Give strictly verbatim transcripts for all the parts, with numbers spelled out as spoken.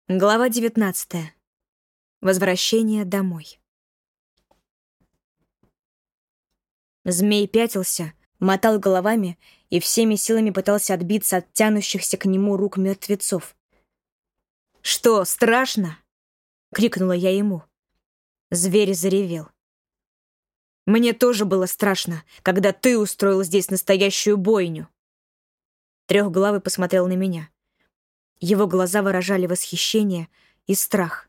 Глава девятнадцатая. Возвращение домой. Змей пятился, мотал головами и всеми силами пытался отбиться от тянущихся к нему рук мертвецов. «Что, страшно?» — крикнула я ему. Зверь заревел. «Мне тоже было страшно, когда ты устроил здесь настоящую бойню». Трехглавый посмотрел на меня. Его глаза выражали восхищение и страх.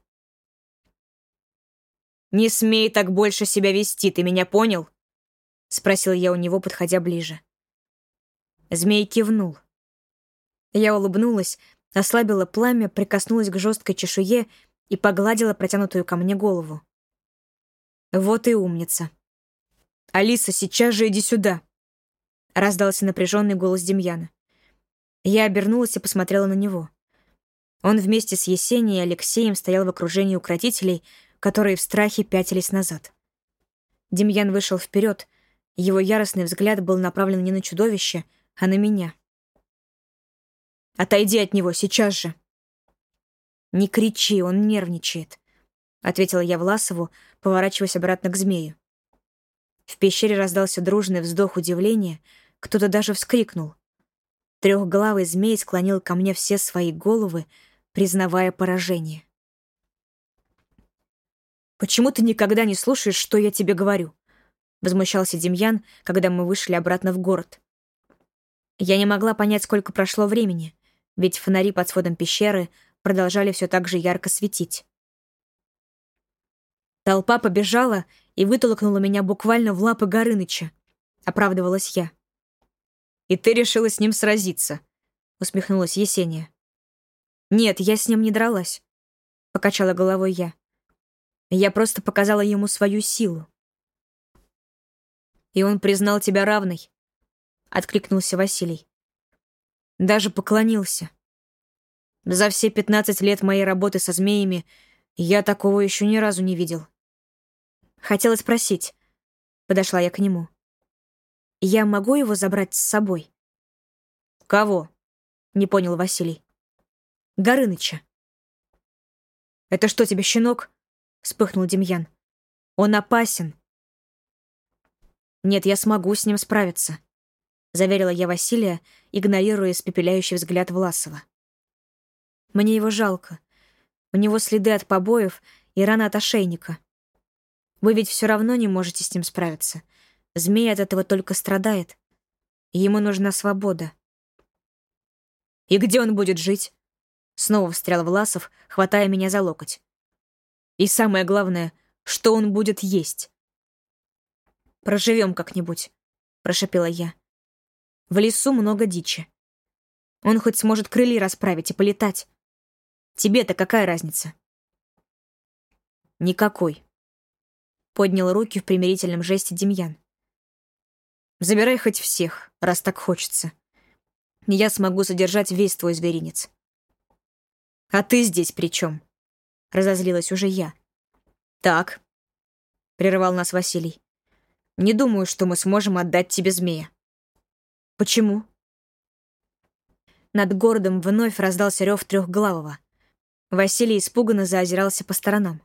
«Не смей так больше себя вести, ты меня понял?» — спросил я у него, подходя ближе. Змей кивнул. Я улыбнулась, ослабила пламя, прикоснулась к жесткой чешуе и погладила протянутую ко мне голову. «Вот и умница. Алиса, сейчас же иди сюда!» — раздался напряженный голос Демьяна. Я обернулась и посмотрела на него. Он вместе с Есенией и Алексеем стоял в окружении укротителей, которые в страхе пятились назад. Демьян вышел вперед, его яростный взгляд был направлен не на чудовище, а на меня. «Отойди от него, сейчас же!» «Не кричи, он нервничает», — ответила я Власову, поворачиваясь обратно к змею. В пещере раздался дружный вздох удивления, кто-то даже вскрикнул. Трехглавый змей склонил ко мне все свои головы, признавая поражение. «Почему ты никогда не слушаешь, что я тебе говорю?» — возмущался Демьян, когда мы вышли обратно в город. Я не могла понять, сколько прошло времени, ведь фонари под сводом пещеры продолжали все так же ярко светить. Толпа побежала и вытолкнула меня буквально в лапы Горыныча, оправдывалась я. «И ты решила с ним сразиться?» — усмехнулась Есения. «Нет, я с ним не дралась», — покачала головой я. «Я просто показала ему свою силу». «И он признал тебя равной?» — откликнулся Василий. «Даже поклонился. За все пятнадцать лет моей работы со змеями я такого еще ни разу не видел». «Хотела спросить», — подошла я к нему. «Я могу его забрать с собой?» «Кого?» — не понял Василий. «Горыныча». «Это что, тебе щенок?» — вспыхнул Демьян. «Он опасен». «Нет, я смогу с ним справиться», — заверила я Василия, игнорируя испепеляющий взгляд Власова. «Мне его жалко. У него следы от побоев и рана от ошейника. Вы ведь все равно не можете с ним справиться. Змей от этого только страдает. Ему нужна свобода». «И где он будет жить?» Снова встрял Власов, хватая меня за локоть. «И самое главное, что он будет есть?» «Проживем как-нибудь», — прошепела я. «В лесу много дичи. Он хоть сможет крылья расправить и полетать. Тебе-то какая разница?» «Никакой», — поднял руки в примирительном жесте Демьян. «Забирай хоть всех, раз так хочется. Я смогу содержать весь твой зверинец». «А ты здесь при чем?» — разозлилась уже я. «Так», — прервал нас Василий. «Не думаю, что мы сможем отдать тебе змея». «Почему?» Над городом вновь раздался рев трехглавого. Василий испуганно заозирался по сторонам.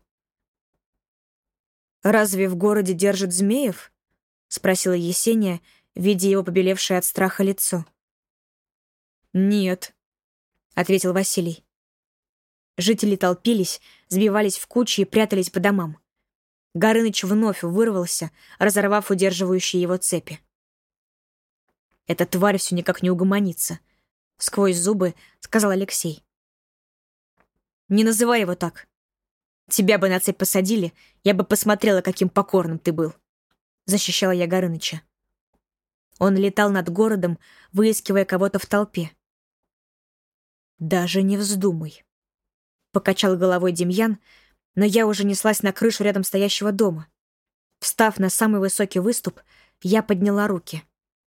«Разве в городе держат змеев?» — спросила Есения, видя его побелевшее от страха лицо. «Нет», — ответил Василий. Жители толпились, сбивались в кучи и прятались по домам. Горыныч вновь вырвался, разорвав удерживающие его цепи. «Эта тварь все никак не угомонится», — сквозь зубы сказал Алексей. «Не называй его так. Тебя бы на цепь посадили, я бы посмотрела, каким покорным ты был», — защищала я Горыныча. Он летал над городом, выискивая кого-то в толпе. «Даже не вздумай», — покачал головой Демьян, но я уже неслась на крышу рядом стоящего дома. Встав на самый высокий выступ, я подняла руки.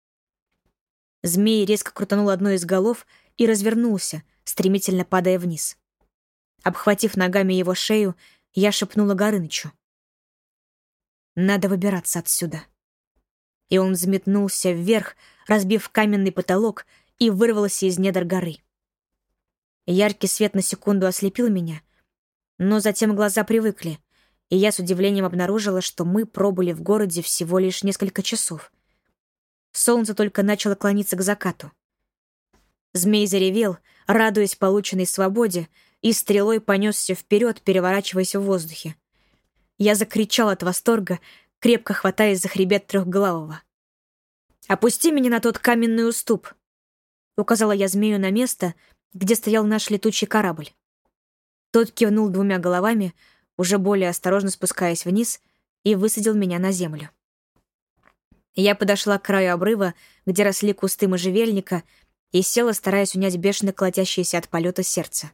Змей резко крутанул одной из голов и развернулся, стремительно падая вниз. Обхватив ногами его шею, я шепнула Горынычу. «Надо выбираться отсюда». И он взметнулся вверх, разбив каменный потолок, и вырвался из недр горы. Яркий свет на секунду ослепил меня, но затем глаза привыкли, и я с удивлением обнаружила, что мы пробыли в городе всего лишь несколько часов. Солнце только начало клониться к закату. Змей заревел, радуясь полученной свободе, и стрелой понесся вперед, переворачиваясь в воздухе. Я закричал от восторга, крепко хватаясь за хребет трехглавого. «Опусти меня на тот каменный уступ», — указала я змею на место, где стоял наш летучий корабль. Тот кивнул двумя головами, уже более осторожно спускаясь вниз, и высадил меня на землю. Я подошла к краю обрыва, где росли кусты можжевельника, и села, стараясь унять бешено колотящееся от полета сердце.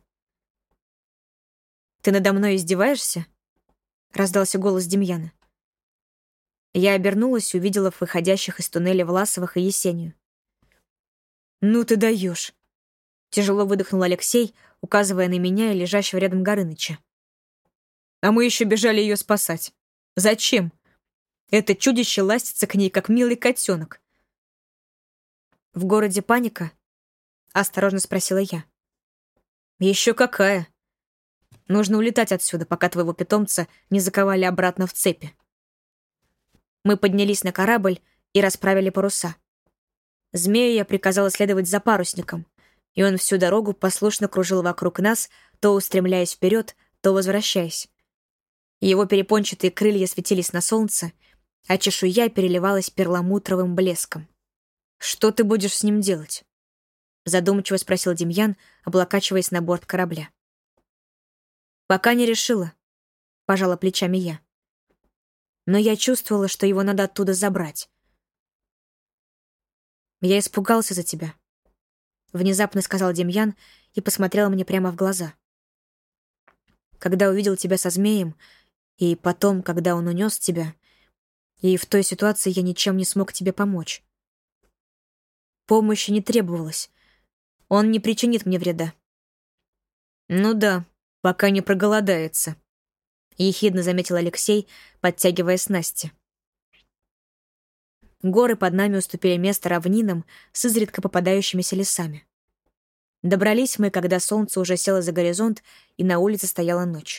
«Ты надо мной издеваешься?» — раздался голос Демьяна. Я обернулась и увидела выходящих из туннеля Власовых и Есению. «Ну ты даешь!» — тяжело выдохнул Алексей, указывая на меня и лежащего рядом Горыныча. «А мы еще бежали ее спасать. Зачем? Это чудище ластится к ней, как милый котенок». «В городе паника?» — осторожно спросила я. «Еще какая! Нужно улетать отсюда, пока твоего питомца не заковали обратно в цепи». Мы поднялись на корабль и расправили паруса. Змею я приказала следовать за парусником, и он всю дорогу послушно кружил вокруг нас, то устремляясь вперед, то возвращаясь. Его перепончатые крылья светились на солнце, а чешуя переливалась перламутровым блеском. «Что ты будешь с ним делать?» — задумчиво спросил Демьян, облокачиваясь на борт корабля. «Пока не решила», — пожала плечами я. «Но я чувствовала, что его надо оттуда забрать». «Я испугался за тебя», — внезапно сказал Демьян и посмотрел мне прямо в глаза. «Когда увидел тебя со змеем, и потом, когда он унес тебя, и в той ситуации я ничем не смог тебе помочь. Помощи не требовалось. Он не причинит мне вреда». «Ну да, пока не проголодается», — ехидно заметил Алексей, подтягивая снасти. Горы под нами уступили место равнинам с изредка попадающимися лесами. Добрались мы, когда солнце уже село за горизонт, и на улице стояла ночь.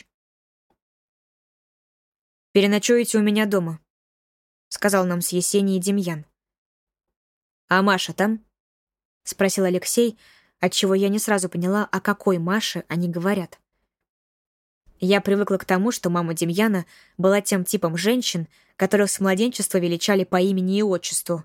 «Переночуете у меня дома», — сказал нам с Есенией Демьян. «А Маша там?» — спросил Алексей, отчего я не сразу поняла, о какой Маше они говорят. Я привыкла к тому, что мама Демьяна была тем типом женщин, которых с младенчества величали по имени и отчеству.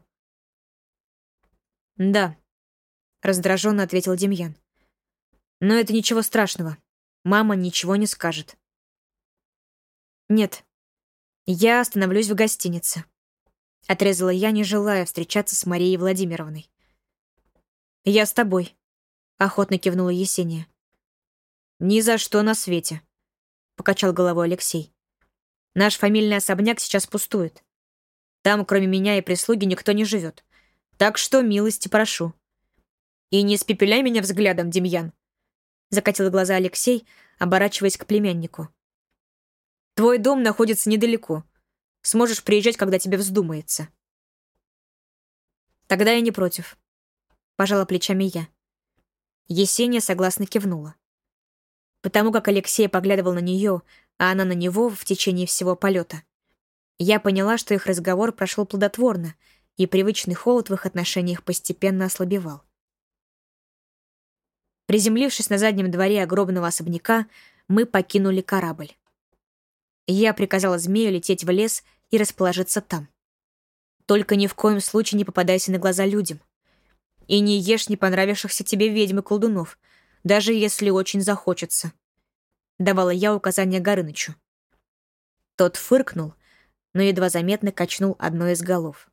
«Да», — раздраженно ответил Демьян. «Но это ничего страшного. Мама ничего не скажет». «Нет, я остановлюсь в гостинице», — отрезала я, не желая встречаться с Марией Владимировной. «Я с тобой», — охотно кивнула Есения. «Ни за что на свете», — покачал головой Алексей. «Наш фамильный особняк сейчас пустует. Там, кроме меня и прислуги, никто не живет. Так что милости прошу». «И не испепеляй меня взглядом, Демьян», — закатил глаза Алексей, оборачиваясь к племяннику. «Твой дом находится недалеко. Сможешь приезжать, когда тебе вздумается». «Тогда я не против», — пожала плечами я. Есения согласно кивнула. Потому как Алексей поглядывал на нее, а она на него в течение всего полета, я поняла, что их разговор прошел плодотворно, и привычный холод в их отношениях постепенно ослабевал. Приземлившись на заднем дворе огромного особняка, мы покинули корабль. Я приказала змею лететь в лес и расположиться там. Только ни в коем случае не попадайся на глаза людям. И не ешь не понравившихся тебе ведьм и колдунов, даже если очень захочется. Давала я указания Горынычу. Тот фыркнул, но едва заметно качнул одной из голов.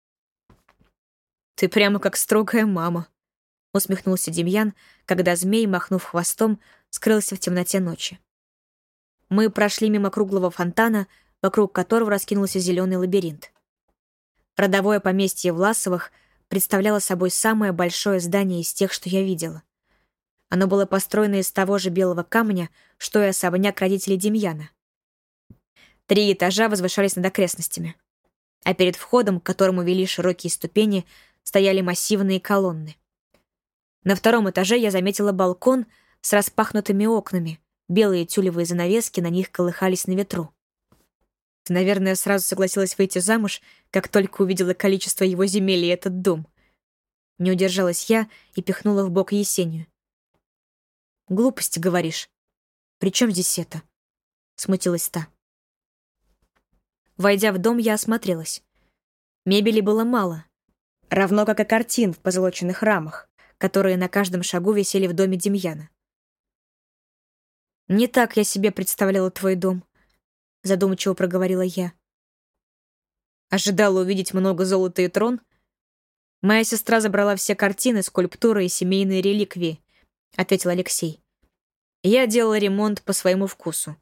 «Ты прямо как строгая мама», — усмехнулся Демьян, когда змей, махнув хвостом, скрылся в темноте ночи. Мы прошли мимо круглого фонтана, вокруг которого раскинулся зеленый лабиринт. Родовое поместье Власовых представляло собой самое большое здание из тех, что я видела. Оно было построено из того же белого камня, что и особняк родителей Демьяна. Три этажа возвышались над окрестностями, а перед входом, к которому вели широкие ступени, стояли массивные колонны. На втором этаже я заметила балкон, с распахнутыми окнами. Белые тюлевые занавески на них колыхались на ветру. Ты, наверное, сразу согласилась выйти замуж, как только увидела количество его земель и этот дом. Не удержалась я и пихнула в бок Есению. «Глупости, говоришь. При чем здесь это?» — смутилась та. Войдя в дом, я осмотрелась. Мебели было мало, равно как и картин в позолоченных рамах, которые на каждом шагу висели в доме Демьяна. «Не так я себе представляла твой дом», — задумчиво проговорила я. «Ожидала увидеть много золота и трон? Моя сестра забрала все картины, скульптуры и семейные реликвии», — ответил Алексей. «Я делала ремонт по своему вкусу».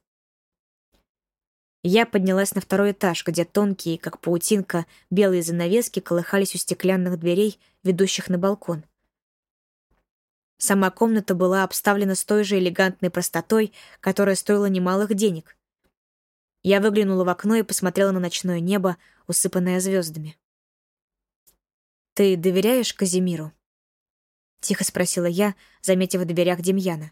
Я поднялась на второй этаж, где тонкие, как паутинка, белые занавески колыхались у стеклянных дверей, ведущих на балкон. Сама комната была обставлена с той же элегантной простотой, которая стоила немалых денег. Я выглянула в окно и посмотрела на ночное небо, усыпанное звездами. «Ты доверяешь Казимиру?» — тихо спросила я, заметив в дверях Демьяна.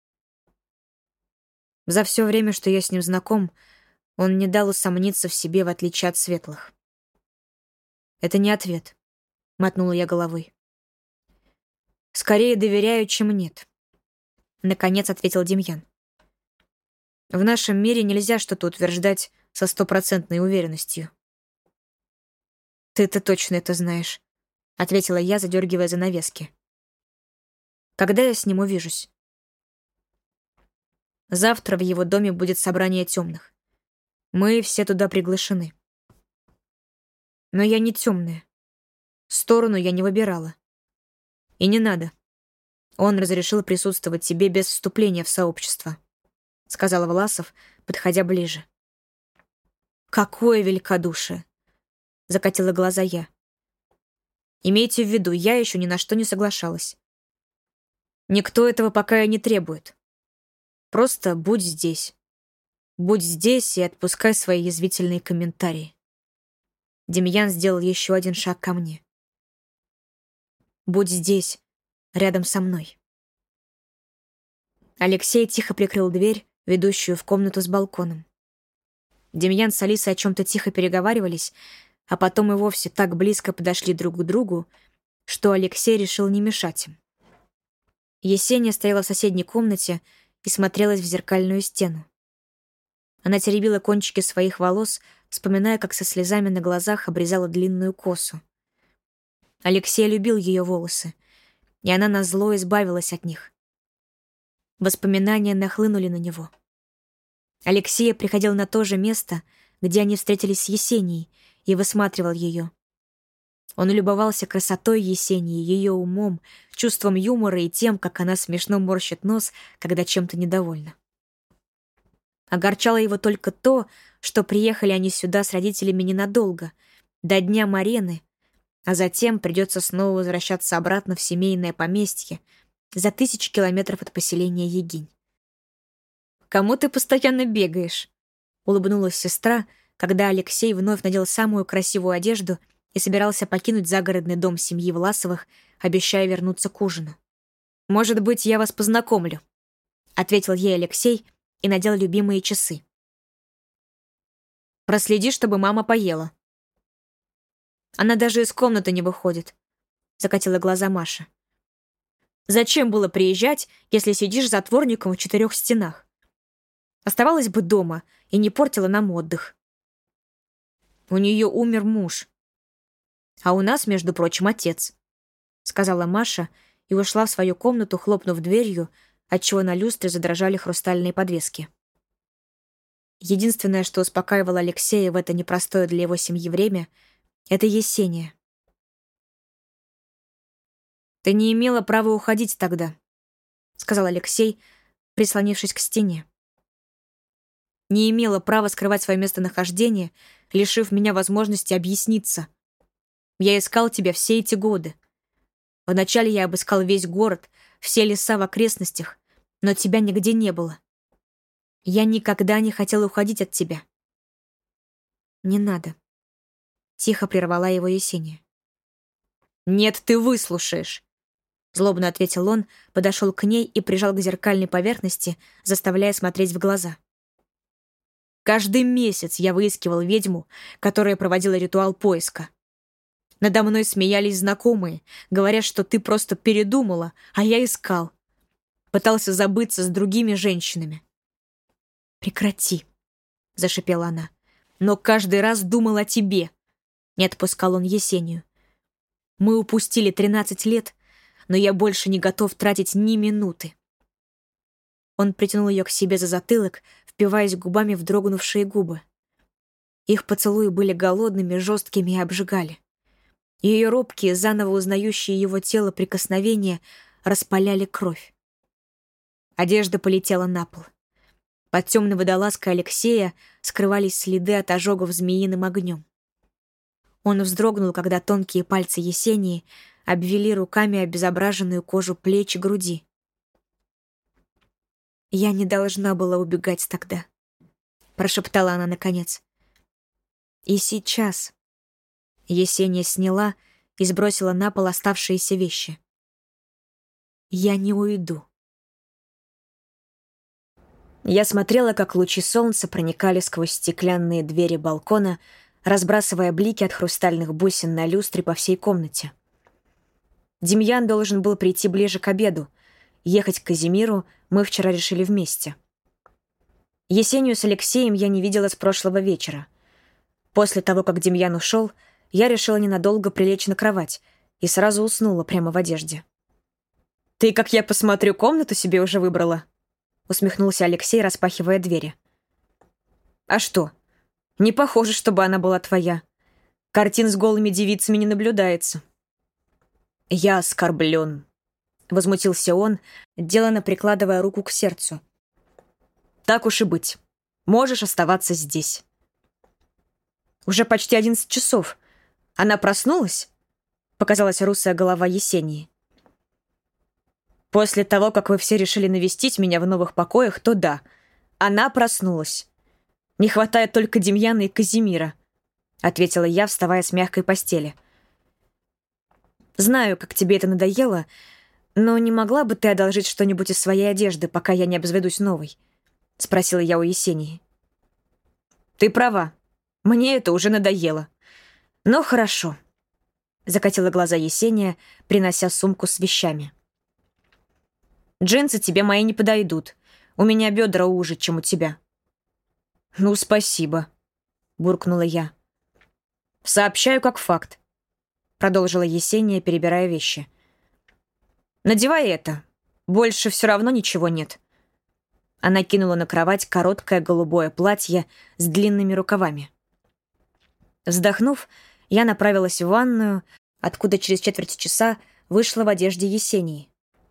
За все время, что я с ним знаком, он не дал усомниться в себе, в отличие от светлых. «Это не ответ», — мотнула я головой. «Скорее доверяю, чем нет», — наконец ответил Демьян. «В нашем мире нельзя что-то утверждать со стопроцентной уверенностью». «Ты-то точно это знаешь», — ответила я, задергивая занавески. «Когда я с ним увижусь?» «Завтра в его доме будет собрание темных. Мы все туда приглашены. Но я не темная. Сторону я не выбирала. И не надо. Он разрешил присутствовать тебе без вступления в сообщество», — сказал Власов, подходя ближе. «Какое великодушие!» — закатила глаза я. «Имейте в виду, я еще ни на что не соглашалась. Никто этого пока и не требует. Просто будь здесь. Будь здесь и отпускай свои язвительные комментарии». Демьян сделал еще один шаг ко мне. «Будь здесь, рядом со мной». Алексей тихо прикрыл дверь, ведущую в комнату с балконом. Демьян с Алисой о чем-то тихо переговаривались, а потом и вовсе так близко подошли друг к другу, что Алексей решил не мешать им. Есения стояла в соседней комнате и смотрелась в зеркальную стену. Она теребила кончики своих волос, вспоминая, как со слезами на глазах обрезала длинную косу. Алексей любил ее волосы, и она назло избавилась от них. Воспоминания нахлынули на него. Алексей приходил на то же место, где они встретились с Есенией, и высматривал ее. Он любовался красотой Есении, ее умом, чувством юмора и тем, как она смешно морщит нос, когда чем-то недовольна. Огорчало его только то, что приехали они сюда с родителями ненадолго, до дня Марены, а затем придется снова возвращаться обратно в семейное поместье за тысячи километров от поселения Егинь. «Кому ты постоянно бегаешь?» — улыбнулась сестра, когда Алексей вновь надел самую красивую одежду и собирался покинуть загородный дом семьи Власовых, обещая вернуться к ужину. «Может быть, я вас познакомлю», — ответил ей Алексей и надел любимые часы. «Проследи, чтобы мама поела». «Она даже из комнаты не выходит», — закатила глаза Маша. «Зачем было приезжать, если сидишь затворником в четырех стенах? Оставалась бы дома и не портила нам отдых». «У нее умер муж. А у нас, между прочим, отец», — сказала Маша и ушла в свою комнату, хлопнув дверью, отчего на люстре задрожали хрустальные подвески. Единственное, что успокаивало Алексея в это непростое для его семьи время, — это Есения. «Ты не имела права уходить тогда», — сказал Алексей, прислонившись к стене. «Не имела права скрывать свое местонахождение, лишив меня возможности объясниться. Я искал тебя все эти годы. Вначале я обыскал весь город, все леса в окрестностях, но тебя нигде не было. Я никогда не хотела уходить от тебя». «Не надо», — тихо прервала его Есения. «Нет, ты выслушаешь. Злобно ответил он, подошел к ней и прижал к зеркальной поверхности, заставляя смотреть в глаза. Каждый месяц я выискивал ведьму, которая проводила ритуал поиска. Надо мной смеялись знакомые, говоря, что ты просто передумала, а я искал. Пытался забыться с другими женщинами. «Прекрати», — зашипела она. «Но каждый раз думал о тебе», — не отпускал он Есению. «Мы упустили тринадцать лет, но я больше не готов тратить ни минуты». Он притянул ее к себе за затылок, впиваясь губами в дрогнувшие губы. Их поцелуи были голодными, жесткими и обжигали. Ее робкие, заново узнающие его тело прикосновения распаляли кровь. Одежда полетела на пол. Под темной водолазкой Алексея скрывались следы от ожогов змеиным огнем. Он вздрогнул, когда тонкие пальцы Есении обвели руками обезображенную кожу плеч и груди. «Я не должна была убегать тогда», — прошептала она наконец. «И сейчас». Есения сняла и сбросила на пол оставшиеся вещи. «Я не уйду». Я смотрела, как лучи солнца проникали сквозь стеклянные двери балкона, разбрасывая блики от хрустальных бусин на люстре по всей комнате. Демьян должен был прийти ближе к обеду. Ехать к Казимиру мы вчера решили вместе. Есению с Алексеем я не видела с прошлого вечера. После того, как Демьян ушел, я решила ненадолго прилечь на кровать и сразу уснула прямо в одежде. «Ты, как я посмотрю, комнату себе уже выбрала?» — усмехнулся Алексей, распахивая двери. «А что? Не похоже, чтобы она была твоя. Картин с голыми девицами не наблюдается». «Я оскорблен», — возмутился он, делано прикладывая руку к сердцу. «Так уж и быть. Можешь оставаться здесь». «Уже почти одиннадцать часов. Она проснулась?» — показалась русая голова Есении. «После того, как вы все решили навестить меня в новых покоях, то да, она проснулась. Не хватает только Демьяна и Казимира», — ответила я, вставая с мягкой постели. «Знаю, как тебе это надоело, но не могла бы ты одолжить что-нибудь из своей одежды, пока я не обзаведусь новой?» — спросила я у Есении. «Ты права. Мне это уже надоело. Но хорошо», — закатила глаза Есения, принося сумку с вещами. «Джинсы тебе мои не подойдут. У меня бедра уже, чем у тебя». «Ну, спасибо», — буркнула я. «Сообщаю как факт», — продолжила Есения, перебирая вещи. «Надевай это. Больше все равно ничего нет». Она кинула на кровать короткое голубое платье с длинными рукавами. Вздохнув, я направилась в ванную, откуда через четверть часа вышла в одежде Есении.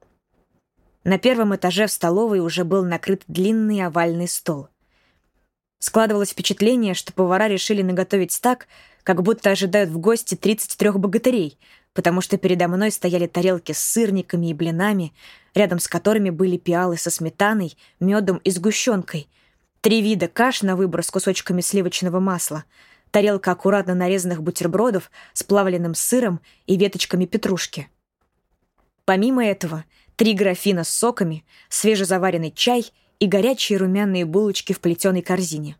На первом этаже в столовой уже был накрыт длинный овальный стол. Складывалось впечатление, что повара решили наготовить так, как будто ожидают в гости тридцать трех богатырей, потому что передо мной стояли тарелки с сырниками и блинами, рядом с которыми были пиалы со сметаной, медом и сгущенкой, три вида каш на выбор с кусочками сливочного масла, тарелка аккуратно нарезанных бутербродов с плавленным сыром и веточками петрушки. Помимо этого, три графина с соками, свежезаваренный чай и горячие румяные булочки в плетеной корзине.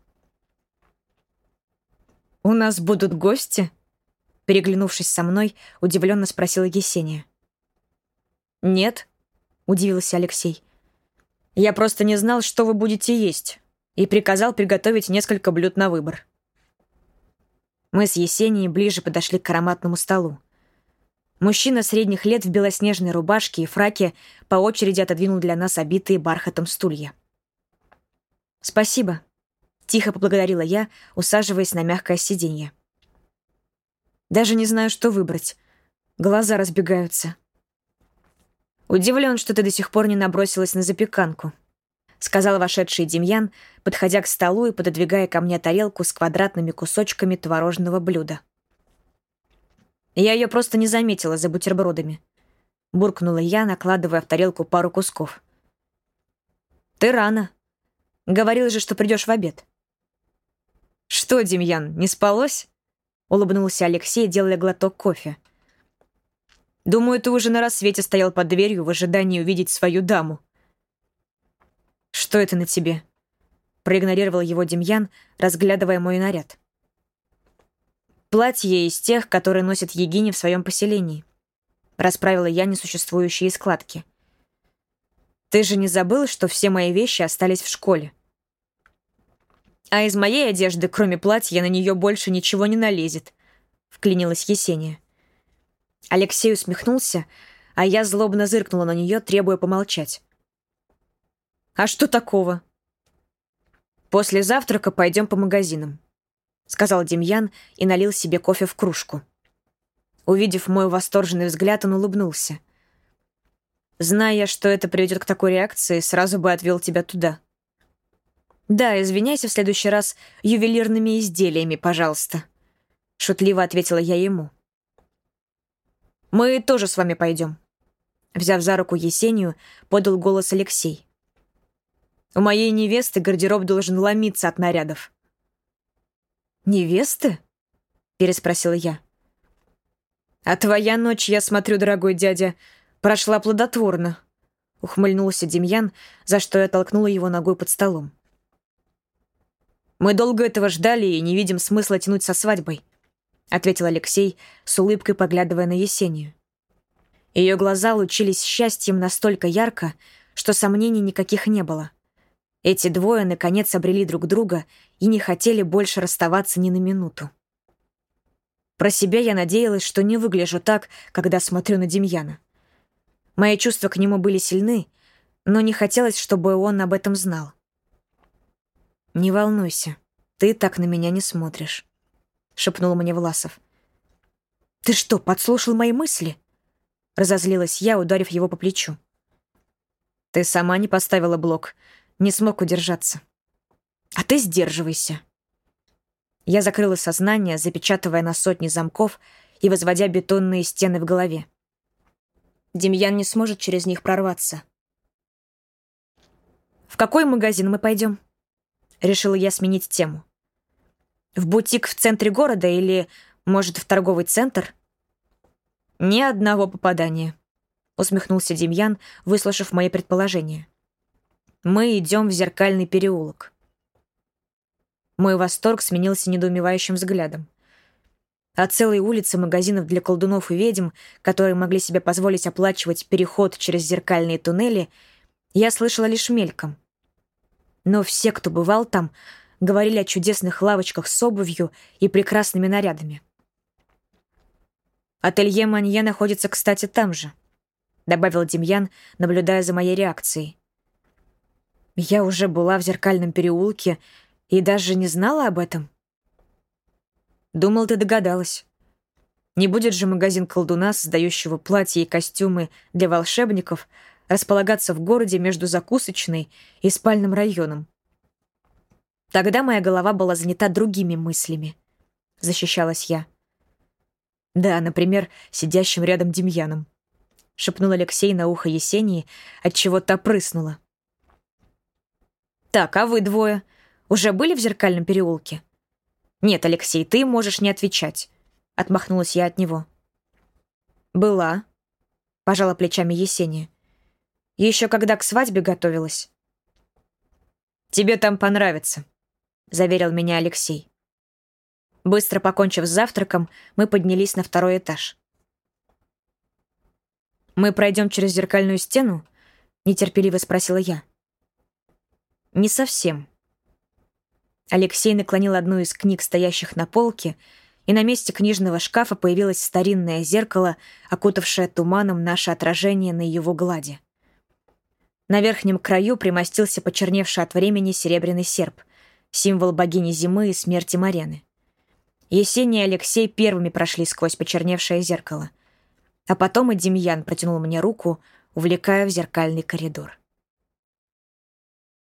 «У нас будут гости?» Переглянувшись со мной, удивленно спросила Есения. «Нет», — удивился Алексей. «Я просто не знал, что вы будете есть, и приказал приготовить несколько блюд на выбор». Мы с Есенией ближе подошли к ароматному столу. Мужчина средних лет в белоснежной рубашке и фраке по очереди отодвинул для нас обитые бархатом стулья. «Спасибо», — тихо поблагодарила я, усаживаясь на мягкое сиденье. «Даже не знаю, что выбрать. Глаза разбегаются». «Удивлен, что ты до сих пор не набросилась на запеканку», — сказал вошедший Демьян, подходя к столу и пододвигая ко мне тарелку с квадратными кусочками творожного блюда. «Я ее просто не заметила за бутербродами», — буркнула я, накладывая в тарелку пару кусков. «Ты рано. Говорил же, что придешь в обед». «Что, Демьян, не спалось?» — улыбнулся Алексей, делая глоток кофе. Думаю, ты уже на рассвете стоял под дверью в ожидании увидеть свою даму. Что это на тебе? Проигнорировал его Демьян, разглядывая мой наряд. Платье из тех, которые носят егини в своем поселении. Расправила я несуществующие складки. Ты же не забыл, что все мои вещи остались в школе? А из моей одежды, кроме платья, на нее больше ничего не налезет, вклинилась Есения. Алексей усмехнулся, а я злобно зыркнула на нее, требуя помолчать. «А что такого?» «После завтрака пойдем по магазинам», — сказал Демьян и налил себе кофе в кружку. Увидев мой восторженный взгляд, он улыбнулся. «Зная, что это приведет к такой реакции, сразу бы отвел тебя туда». «Да, извиняйся в следующий раз ювелирными изделиями, пожалуйста», — шутливо ответила я ему. «Мы тоже с вами пойдем», — взяв за руку Есению, подал голос Алексей. «У моей невесты гардероб должен ломиться от нарядов». «Невесты?» — переспросила я. «А твоя ночь, я смотрю, дорогой дядя, прошла плодотворно», — ухмыльнулся Демьян, за что я толкнула его ногой под столом. «Мы долго этого ждали и не видим смысла тянуть со свадьбой», — ответил Алексей, с улыбкой поглядывая на Есению. Ее глаза лучились счастьем настолько ярко, что сомнений никаких не было. Эти двое, наконец, обрели друг друга и не хотели больше расставаться ни на минуту. Про себя я надеялась, что не выгляжу так, когда смотрю на Демьяна. Мои чувства к нему были сильны, но не хотелось, чтобы он об этом знал. «Не волнуйся, ты так на меня не смотришь», — шепнул мне Власов. «Ты что, подслушал мои мысли?» — разозлилась я, ударив его по плечу. «Ты сама не поставила блок, не смог удержаться. А ты сдерживайся». Я закрыла сознание, запечатывая на сотни замков и возводя бетонные стены в голове. Демьян не сможет через них прорваться. «В какой магазин мы пойдем?» Решила я сменить тему. «В бутик в центре города или, может, в торговый центр?» «Ни одного попадания», — усмехнулся Демьян, выслушав мои предположения. «Мы идем в Зеркальный переулок». Мой восторг сменился недоумевающим взглядом. О целой улице магазинов для колдунов и ведьм, которые могли себе позволить оплачивать переход через зеркальные туннели, я слышала лишь мельком. Но все, кто бывал там, говорили о чудесных лавочках с обувью и прекрасными нарядами. «Ателье Манье находится, кстати, там же», — добавил Демьян, наблюдая за моей реакцией. Я уже была в Зеркальном переулке и даже не знала об этом. Думал, ты догадалась. Не будет же магазин колдуна, создающего платья и костюмы для волшебников, располагаться в городе между закусочной и спальным районом. Тогда моя голова была занята другими мыслями. Защищалась я. Да, например, сидящим рядом Демьяном. Шепнул Алексей на ухо Есении, отчего та прыснула. «Так, а вы двое уже были в Зеркальном переулке?» «Нет, Алексей, ты можешь не отвечать», — отмахнулась я от него. «Была», — пожала плечами Есения. «Еще когда к свадьбе готовилась». «Тебе там понравится», — заверил меня Алексей. Быстро покончив с завтраком, мы поднялись на второй этаж. «Мы пройдем через зеркальную стену?» — нетерпеливо спросила я. «Не совсем». Алексей наклонил одну из книг, стоящих на полке, и на месте книжного шкафа появилось старинное зеркало, окутавшее туманом наше отражение на его глади. На верхнем краю примостился почерневший от времени серебряный серп, символ богини зимы и смерти Марены. Есения и Алексей первыми прошли сквозь почерневшее зеркало, а потом и Демьян протянул мне руку, увлекая в зеркальный коридор.